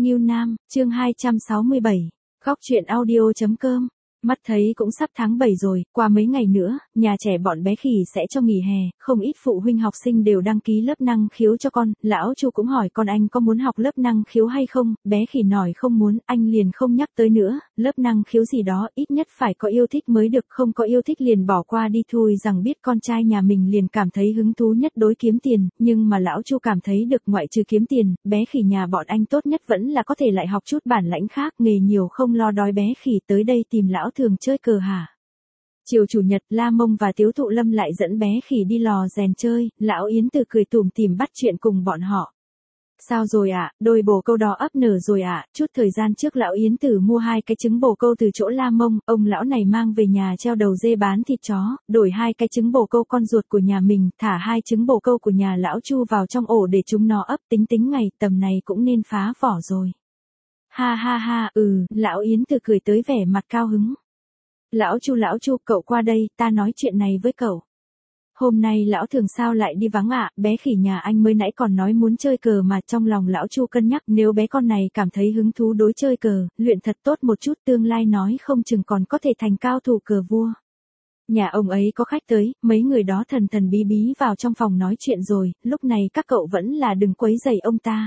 Ngưu Nam, chương 267, góc truyện audio.com. Mắt thấy cũng sắp tháng 7 rồi, qua mấy ngày nữa, nhà trẻ bọn bé Khỉ sẽ cho nghỉ hè, không ít phụ huynh học sinh đều đăng ký lớp năng khiếu cho con, lão Chu cũng hỏi con anh có muốn học lớp năng khiếu hay không, bé Khỉ nói không muốn, anh liền không nhắc tới nữa, lớp năng khiếu gì đó ít nhất phải có yêu thích mới được, không có yêu thích liền bỏ qua đi thôi. Rằng biết con trai nhà mình liền cảm thấy hứng thú nhất đối kiếm tiền, nhưng mà lão Chu cảm thấy được ngoại trừ kiếm tiền, bé Khỉ nhà bọn anh tốt nhất vẫn là có thể lại học chút bản lãnh khác, nghề nhiều không lo đói. Bé Khỉ tới đây tìm lão thường chơi cờ hả? Chiều chủ nhật, La Mông và Tiếu Thụ Lâm lại dẫn bé Khỉ đi lò rèn chơi, lão Yến Từ cười tủm tỉm bắt chuyện cùng bọn họ. Sao rồi ạ, đôi bồ câu đó ấp nở rồi ạ, chút thời gian trước lão Yến Tử mua 2 cái trứng bồ câu từ chỗ La Mông, ông lão này mang về nhà treo đầu dê bán thịt chó, đổi 2 cái trứng bồ câu con ruột của nhà mình, thả 2 trứng bồ câu của nhà lão Chu vào trong ổ để chúng nó ấp, tính ngày tầm này cũng nên phá vỏ rồi. Ha ha ha, lão Yến Tử cười tới vẻ mặt cao hứng. Lão Chu, cậu qua đây, ta nói chuyện này với cậu. Hôm nay lão thường sao lại đi vắng ạ, bé Khỉ nhà anh mới nãy còn nói muốn chơi cờ mà. Trong lòng lão Chu cân nhắc, nếu bé con này cảm thấy hứng thú đối chơi cờ, luyện thật tốt một chút, tương lai nói không chừng còn có thể thành cao thủ cờ vua. Nhà ông ấy có khách tới, mấy người đó thần thần bí bí vào trong phòng nói chuyện rồi, lúc này các cậu vẫn là đừng quấy rầy ông ta.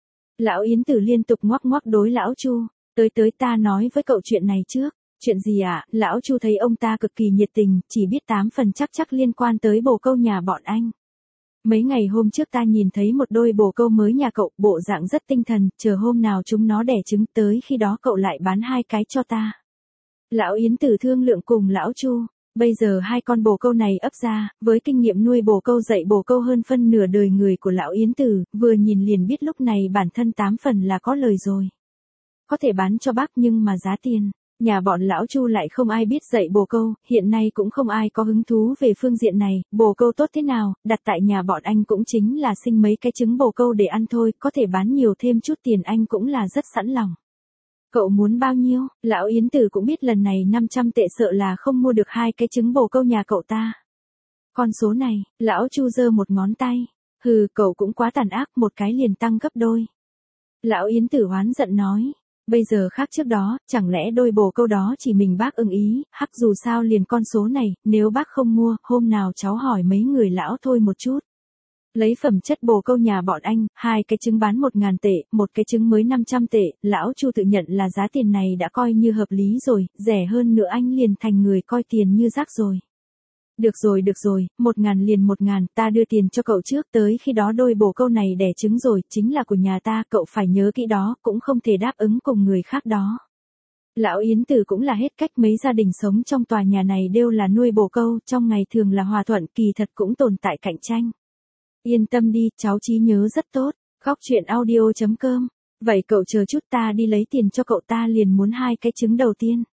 Lão Yến Tử liên tục ngoắc ngoắc đối lão Chu, tới ta nói với cậu chuyện này trước. Chuyện gì ạ? Lão Chu thấy ông ta cực kỳ nhiệt tình, chỉ biết 8 phần chắc liên quan tới bồ câu nhà bọn anh. Mấy ngày hôm trước ta nhìn thấy một đôi bồ câu mới nhà cậu, bộ dạng rất tinh thần, chờ hôm nào chúng nó đẻ trứng tới khi đó cậu lại bán 2 cái cho ta. Lão Yến Tử thương lượng cùng lão Chu, bây giờ 2 con bồ câu này ấp ra, với kinh nghiệm nuôi bồ câu dạy bồ câu hơn phân nửa đời người của lão Yến Tử, vừa nhìn liền biết lúc này bản thân 8 phần là có lời rồi. Có thể bán cho bác nhưng mà giá tiền. Nhà bọn lão Chu lại không ai biết dạy bồ câu, hiện nay cũng không ai có hứng thú về phương diện này, bồ câu tốt thế nào, đặt tại nhà bọn anh cũng chính là sinh mấy cái trứng bồ câu để ăn thôi, có thể bán nhiều thêm chút tiền anh cũng là rất sẵn lòng. Cậu muốn bao nhiêu? Lão Yến Tử cũng biết lần này 500 tệ sợ là không mua được 2 cái trứng bồ câu nhà cậu ta. Con số này, lão Chu giơ một ngón tay, cậu cũng quá tàn ác, một cái liền tăng gấp đôi. Lão Yến Tử oán giận nói. Bây giờ khác trước đó, chẳng lẽ đôi bồ câu đó chỉ mình bác ưng ý, dù sao liền con số này, nếu bác không mua, hôm nào cháu hỏi mấy người lão thôi một chút. Lấy phẩm chất bồ câu nhà bọn anh, 2 cái trứng bán 1.000 tệ, một cái trứng mới 500 tệ, lão Chu tự nhận là giá tiền này đã coi như hợp lý rồi, rẻ hơn nữa anh liền thành người coi tiền như rác rồi. Được rồi, 1.000 liền 1.000, ta đưa tiền cho cậu trước, tới khi đó đôi bồ câu này đẻ trứng rồi, chính là của nhà ta, cậu phải nhớ kỹ đó, cũng không thể đáp ứng cùng người khác đó. Lão Yến Tử cũng là hết cách, mấy gia đình sống trong tòa nhà này đều là nuôi bồ câu, trong ngày thường là hòa thuận, kỳ thật cũng tồn tại cạnh tranh. Yên tâm đi, cháu trí nhớ rất tốt, góc truyện audio.com, vậy cậu chờ chút ta đi lấy tiền cho cậu, ta liền muốn 2 cái trứng đầu tiên.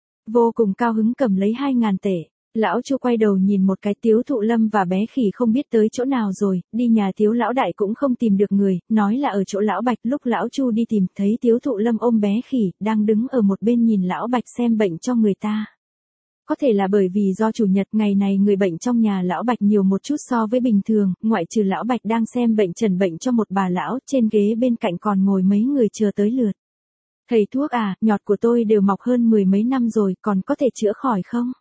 Vô cùng cao hứng cầm lấy 2.000 tệ. Lão Chu quay đầu nhìn một cái, Tiếu Thụ Lâm và bé Khỉ không biết tới chỗ nào rồi, đi nhà Tiếu lão đại cũng không tìm được người, nói là ở chỗ lão Bạch. Lúc lão Chu đi tìm, thấy Tiếu Thụ Lâm ôm bé Khỉ, đang đứng ở một bên nhìn lão Bạch xem bệnh cho người ta. Có thể là bởi vì do chủ nhật ngày này người bệnh trong nhà lão Bạch nhiều một chút so với bình thường, ngoại trừ lão Bạch đang xem bệnh trần bệnh cho một bà lão, trên ghế bên cạnh còn ngồi mấy người chờ tới lượt. Thầy thuốc à, nhọt của tôi đều mọc hơn 10 mấy năm rồi, còn có thể chữa khỏi không?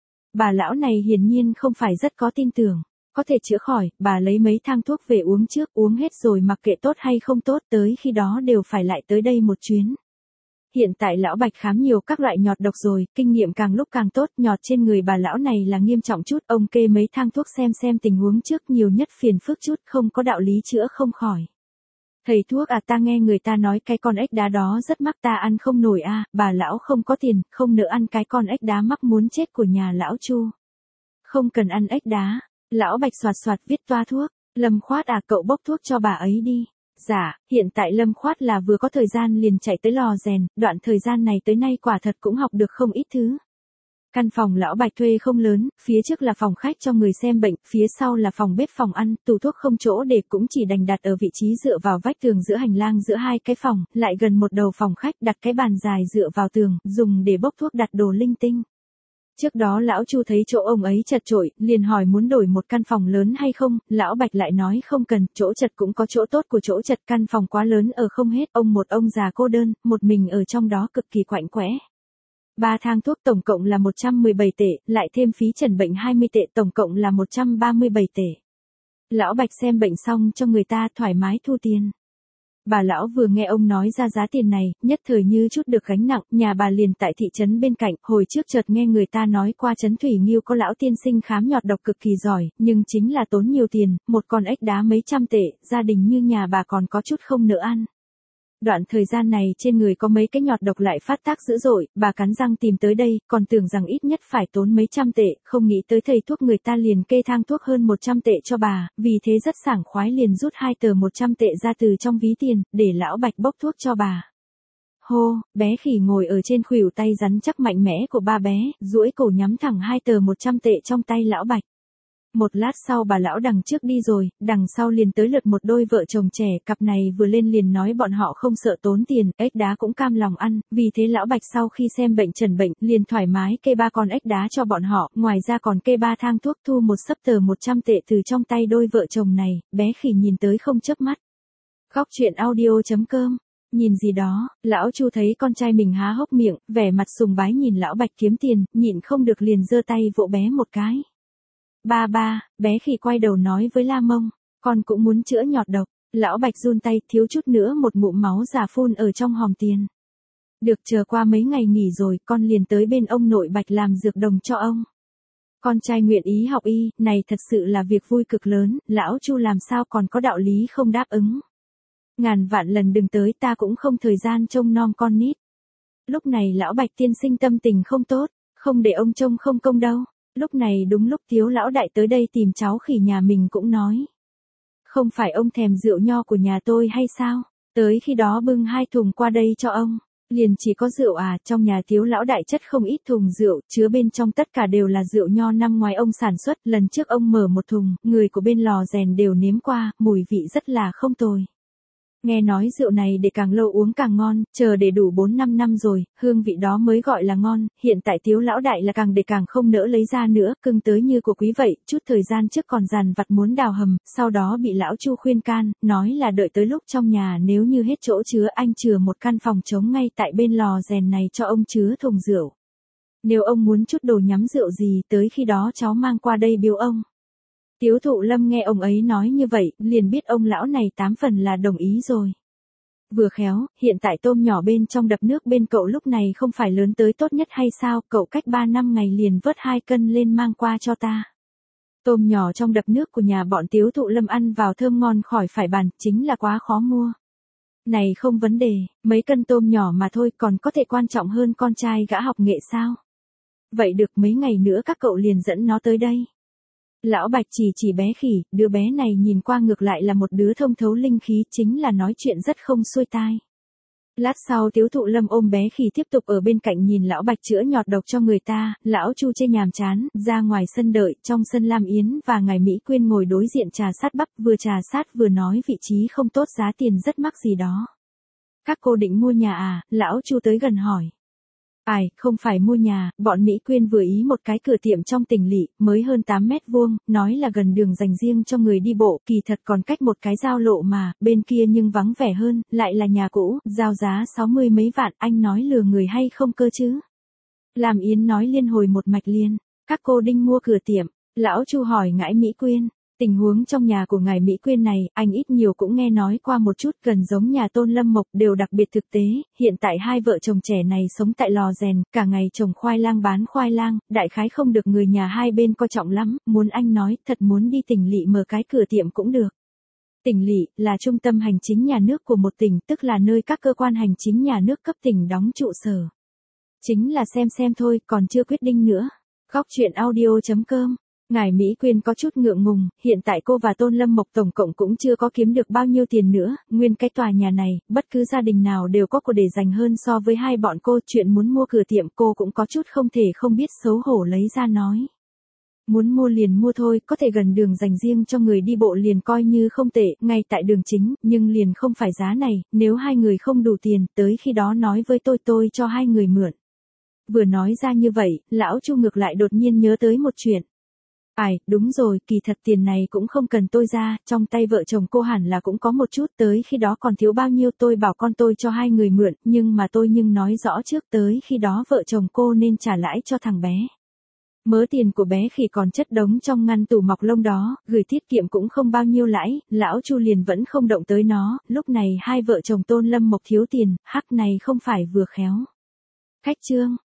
Bà lão này hiển nhiên không phải rất có tin tưởng. Có thể chữa khỏi, bà lấy mấy thang thuốc về uống trước, uống hết rồi mặc kệ tốt hay không tốt, tới khi đó đều phải lại tới đây một chuyến. Hiện tại lão Bạch khám nhiều các loại nhọt độc rồi, kinh nghiệm càng lúc càng tốt, nhọt trên người bà lão này là nghiêm trọng chút, ông kê mấy thang thuốc xem tình huống trước, nhiều nhất phiền phức chút, không có đạo lý chữa không khỏi. Thầy thuốc à, ta nghe người ta nói cái con ếch đá đó rất mắc, ta ăn không nổi à, bà lão không có tiền, không nỡ ăn cái con ếch đá mắc muốn chết của nhà lão Chu. Không cần ăn ếch đá, lão Bạch soạt viết toa thuốc, Lâm Khoát à, cậu bốc thuốc cho bà ấy đi. Dạ, hiện tại Lâm Khoát là vừa có thời gian liền chạy tới lò rèn, đoạn thời gian này tới nay quả thật cũng học được không ít thứ. Căn phòng lão Bạch thuê không lớn, phía trước là phòng khách cho người xem bệnh, phía sau là phòng bếp phòng ăn, tủ thuốc không chỗ để cũng chỉ đành đặt ở vị trí dựa vào vách tường giữa hành lang giữa 2 cái phòng, lại gần một đầu phòng khách đặt cái bàn dài dựa vào tường, dùng để bốc thuốc đặt đồ linh tinh. Trước đó lão Chu thấy chỗ ông ấy chật chội, liền hỏi muốn đổi một căn phòng lớn hay không, lão Bạch lại nói không cần, chỗ chật cũng có chỗ tốt của chỗ chật, căn phòng quá lớn ở không hết, ông già cô đơn, một mình ở trong đó cực kỳ quạnh quẽ. 3 thang thuốc tổng cộng là 117 tệ, lại thêm phí chẩn bệnh 20 tệ, tổng cộng là 137 tệ. Lão Bạch xem bệnh xong cho người ta thoải mái thu tiền. Bà lão vừa nghe ông nói ra giá tiền này, nhất thời như chút được gánh nặng, nhà bà liền tại thị trấn bên cạnh, hồi trước chợt nghe người ta nói qua trấn Thủy Nghiêu có lão tiên sinh khám nhọt độc cực kỳ giỏi, nhưng chính là tốn nhiều tiền, một con ếch đá mấy trăm tệ, gia đình như nhà bà còn có chút không nỡ ăn. Đoạn thời gian này trên người có mấy cái nhọt độc lại phát tác dữ dội, bà cắn răng tìm tới đây, còn tưởng rằng ít nhất phải tốn mấy trăm tệ, không nghĩ tới thầy thuốc người ta liền kê thang thuốc hơn 100 tệ cho bà, vì thế rất sảng khoái liền rút 2 tờ 100 tệ ra từ trong ví tiền, để lão Bạch bốc thuốc cho bà. Hô, bé khỉ ngồi ở trên khuỷu tay rắn chắc mạnh mẽ của ba bé, duỗi cổ nhắm thẳng 2 tờ 100 tệ trong tay lão Bạch. Một lát sau bà lão đằng trước đi rồi, đằng sau liền tới lượt một đôi vợ chồng trẻ, cặp này vừa lên liền nói bọn họ không sợ tốn tiền, ếch đá cũng cam lòng ăn, vì thế lão Bạch sau khi xem bệnh trần bệnh, liền thoải mái kê 3 con ếch đá cho bọn họ, ngoài ra còn kê 3 thang thuốc, thu một sấp tờ 100 tệ từ trong tay đôi vợ chồng này, bé khỉ nhìn tới không chớp mắt. Khóc chuyện audio.com. Nhìn gì đó, lão Chu thấy con trai mình há hốc miệng, vẻ mặt sùng bái nhìn lão Bạch kiếm tiền, nhịn không được liền giơ tay vỗ bé một cái. Ba, bé khỉ quay đầu nói với La Mông, con cũng muốn chữa nhọt độc. Lão Bạch run tay, thiếu chút nữa một ngụm máu giả phun ở trong hòm tiền. Được, chờ qua mấy ngày nghỉ rồi, con liền tới bên ông nội Bạch làm dược đồng cho ông. Con trai nguyện ý học y, này thật sự là việc vui cực lớn, lão Chu làm sao còn có đạo lý không đáp ứng. Ngàn vạn lần đừng tới, ta cũng không thời gian trông nom con nít. Lúc này lão Bạch tiên sinh tâm tình không tốt, không để ông trông không công đâu. Lúc này đúng lúc Tiếu lão đại tới đây tìm cháu khỉ nhà mình cũng nói. Không phải ông thèm rượu nho của nhà tôi hay sao? Tới khi đó bưng 2 thùng qua đây cho ông. Liền chỉ có rượu à, trong nhà Tiếu lão đại chất không ít thùng rượu, chứa bên trong tất cả đều là rượu nho năm ngoài ông sản xuất, lần trước ông mở một thùng, người của bên lò rèn đều nếm qua, mùi vị rất là không tồi. Nghe nói rượu này để càng lâu uống càng ngon, chờ để đủ 4-5 năm rồi, hương vị đó mới gọi là ngon, hiện tại Tiếu lão đại là càng để càng không nỡ lấy ra nữa, cưng tới như của quý vậy, chút thời gian trước còn dằn vặt muốn đào hầm, sau đó bị lão Chu khuyên can, nói là đợi tới lúc trong nhà nếu như hết chỗ chứa anh chừa một căn phòng trống ngay tại bên lò rèn này cho ông chứa thùng rượu. Nếu ông muốn chút đồ nhắm rượu gì tới khi đó cháu mang qua đây biếu ông. Tiếu Thụ Lâm nghe ông ấy nói như vậy, liền biết ông lão này 8 phần là đồng ý rồi. Vừa khéo, hiện tại tôm nhỏ bên trong đập nước bên cậu lúc này không phải lớn tới tốt nhất hay sao, cậu cách 3 năm ngày liền vớt 2 cân lên mang qua cho ta. Tôm nhỏ trong đập nước của nhà bọn Tiếu Thụ Lâm ăn vào thơm ngon khỏi phải bàn, chính là quá khó mua. Này không vấn đề, mấy cân tôm nhỏ mà thôi, còn có thể quan trọng hơn con trai gã học nghệ sao? Vậy được, mấy ngày nữa các cậu liền dẫn nó tới đây. Lão Bạch chỉ bé khỉ, đứa bé này nhìn qua ngược lại là một đứa thông thấu linh khí, chính là nói chuyện rất không xuôi tai. Lát sau Tiếu Thụ Lâm ôm bé khỉ tiếp tục ở bên cạnh nhìn lão Bạch chữa nhọt độc cho người ta, lão Chu chê nhàm chán, ra ngoài sân đợi, trong sân Lam Yến và ngài Mỹ Quyên ngồi đối diện trà sát bắp, vừa trà sát vừa nói vị trí không tốt, giá tiền rất mắc gì đó. Các cô định mua nhà à, lão Chu tới gần hỏi. Ai, không phải mua nhà, bọn Mỹ Quyên vừa ý một cái cửa tiệm trong tỉnh lỵ, mới hơn 8 mét vuông, nói là gần đường dành riêng cho người đi bộ, kỳ thật còn cách một cái giao lộ mà, bên kia nhưng vắng vẻ hơn, lại là nhà cũ, giao giá 60 mấy vạn, anh nói lừa người hay không cơ chứ? Làm Yến nói liên hồi một mạch liền, các cô định mua cửa tiệm, lão Chu hỏi ngãi Mỹ Quyên. Tình huống trong nhà của ngài Mỹ Quyên này, anh ít nhiều cũng nghe nói qua một chút, gần giống nhà Tôn Lâm Mộc, đều đặc biệt thực tế, hiện tại hai vợ chồng trẻ này sống tại lò rèn, cả ngày trồng khoai lang bán khoai lang, đại khái không được người nhà hai bên coi trọng lắm, muốn anh nói, thật muốn đi tỉnh lỵ mở cái cửa tiệm cũng được. Tỉnh lỵ là trung tâm hành chính nhà nước của một tỉnh, tức là nơi các cơ quan hành chính nhà nước cấp tỉnh đóng trụ sở. Chính là xem thôi, còn chưa quyết định nữa. Khóc chuyện audio.com. Ngài Mỹ Quyên có chút ngượng ngùng, hiện tại cô và Tôn Lâm Mộc tổng cộng cũng chưa có kiếm được bao nhiêu tiền nữa, nguyên cái tòa nhà này, bất cứ gia đình nào đều có của để dành hơn so với hai bọn cô, chuyện muốn mua cửa tiệm cô cũng có chút không thể không biết xấu hổ lấy ra nói. Muốn mua liền mua thôi, có thể gần đường dành riêng cho người đi bộ liền coi như không tệ, ngay tại đường chính, nhưng liền không phải giá này, nếu hai người không đủ tiền, tới khi đó nói với tôi cho hai người mượn. vừa nói ra như vậy, lão Chu ngược lại đột nhiên nhớ tới một chuyện. Ai, đúng rồi, kỳ thật tiền này cũng không cần tôi ra, trong tay vợ chồng cô hẳn là cũng có một chút, tới khi đó còn thiếu bao nhiêu tôi bảo con tôi cho hai người mượn, nhưng mà tôi nói rõ trước tới khi đó vợ chồng cô nên trả lãi cho thằng bé. Mớ tiền của bé khỉ còn chất đống trong ngăn tủ mọc lông đó, gửi tiết kiệm cũng không bao nhiêu lãi, lão Chu liền vẫn không động tới nó, lúc này hai vợ chồng Tôn Lâm Mộc thiếu tiền, hắc này không phải vừa khéo. Khách trương.